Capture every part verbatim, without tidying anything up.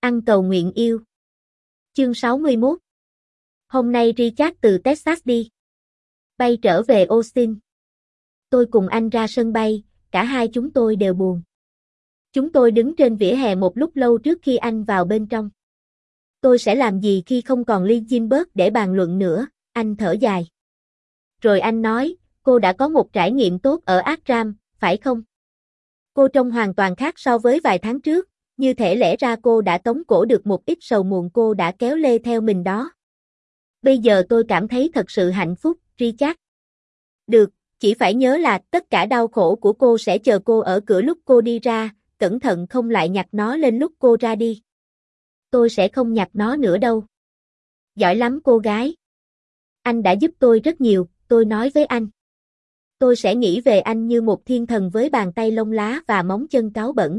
Ăn cầu nguyện yêu. Chương sáu mươi mốt. Hôm nay Richard từ Texas đi bay trở về Austin. Tôi cùng anh ra sân bay, cả hai chúng tôi đều buồn. Chúng tôi đứng trên vỉa hè một lúc lâu trước khi anh vào bên trong. Tôi sẽ làm gì khi không còn Lee Gilbert để bàn luận nữa, anh thở dài. Rồi anh nói, cô đã có một trải nghiệm tốt ở Astram, phải không? Cô trông hoàn toàn khác so với vài tháng trước, như thể lẽ ra cô đã tống cổ được một ít sầu muộn cô đã kéo lê theo mình đó. Bây giờ tôi cảm thấy thật sự hạnh phúc, Richard. Được, chỉ phải nhớ là tất cả đau khổ của cô sẽ chờ cô ở cửa lúc cô đi ra, cẩn thận không lại nhặt nó lên lúc cô ra đi. Tôi sẽ không nhặt nó nữa đâu. Giỏi lắm cô gái. Anh đã giúp tôi rất nhiều, tôi nói với anh. Tôi sẽ nghĩ về anh như một thiên thần với bàn tay lông lá và móng chân cáu bẩn.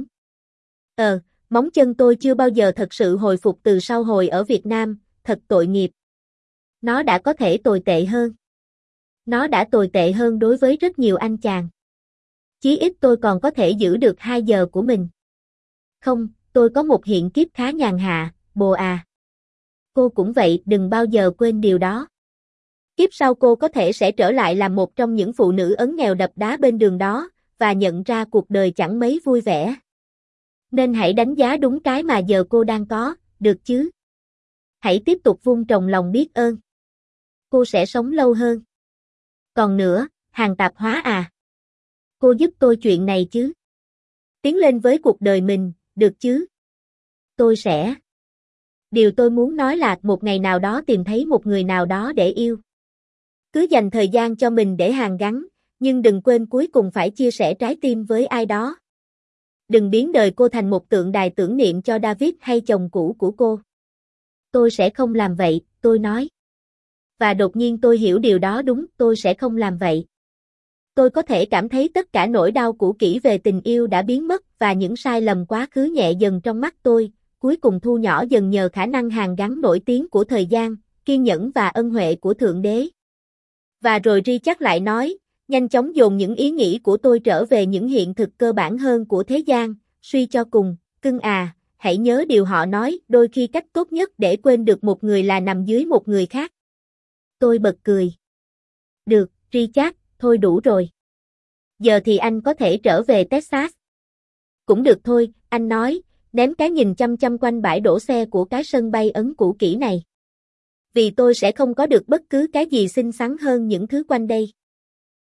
Ờ, móng chân tôi chưa bao giờ thật sự hồi phục từ sau hồi ở Việt Nam, thật tội nghiệp. Nó đã có thể tồi tệ hơn. Nó đã tồi tệ hơn đối với rất nhiều anh chàng. Chí ít tôi còn có thể giữ được hai giờ của mình. Không, tôi có một hiện kiếp khá nhàn hạ, bồ à. Cô cũng vậy, đừng bao giờ quên điều đó. Kiếp sau cô có thể sẽ trở lại làm một trong những phụ nữ ấn nghèo đập đá bên đường đó, và nhận ra cuộc đời chẳng mấy vui vẻ. Nên hãy đánh giá đúng cái mà giờ cô đang có, được chứ? Hãy tiếp tục vun trồng lòng biết ơn. Cô sẽ sống lâu hơn. Còn nữa, hàng tạp hóa à? Cô giúp tôi chuyện này chứ? Tiến lên với cuộc đời mình, được chứ? Tôi sẽ. Điều tôi muốn nói là một ngày nào đó tìm thấy một người nào đó để yêu. Cứ dành thời gian cho mình để hàn gắn, nhưng đừng quên cuối cùng phải chia sẻ trái tim với ai đó. Đừng biến đời cô thành một tượng đài tưởng niệm cho David hay chồng cũ của cô. Tôi sẽ không làm vậy, tôi nói. Và đột nhiên tôi hiểu điều đó đúng, tôi sẽ không làm vậy. Tôi có thể cảm thấy tất cả nỗi đau cũ kỹ về tình yêu đã biến mất và những sai lầm quá khứ nhẹ dần trong mắt tôi, cuối cùng thu nhỏ dần nhờ khả năng hàn gắn nổi tiếng của thời gian, kiên nhẫn và ân huệ của Thượng Đế. Và rồi Richard lại nói, nhanh chóng dồn những ý nghĩ của tôi trở về những hiện thực cơ bản hơn của thế gian, suy cho cùng, cưng à, hãy nhớ điều họ nói, đôi khi cách tốt nhất để quên được một người là nằm dưới một người khác. Tôi bật cười. Được, Richard, thôi đủ rồi. Giờ thì anh có thể trở về Texas. Cũng được thôi, anh nói, ném cái nhìn chăm chăm quanh bãi đổ xe của cái sân bay ấn cũ kỹ này. Vì tôi sẽ không có được bất cứ cái gì xinh xắn hơn những thứ quanh đây.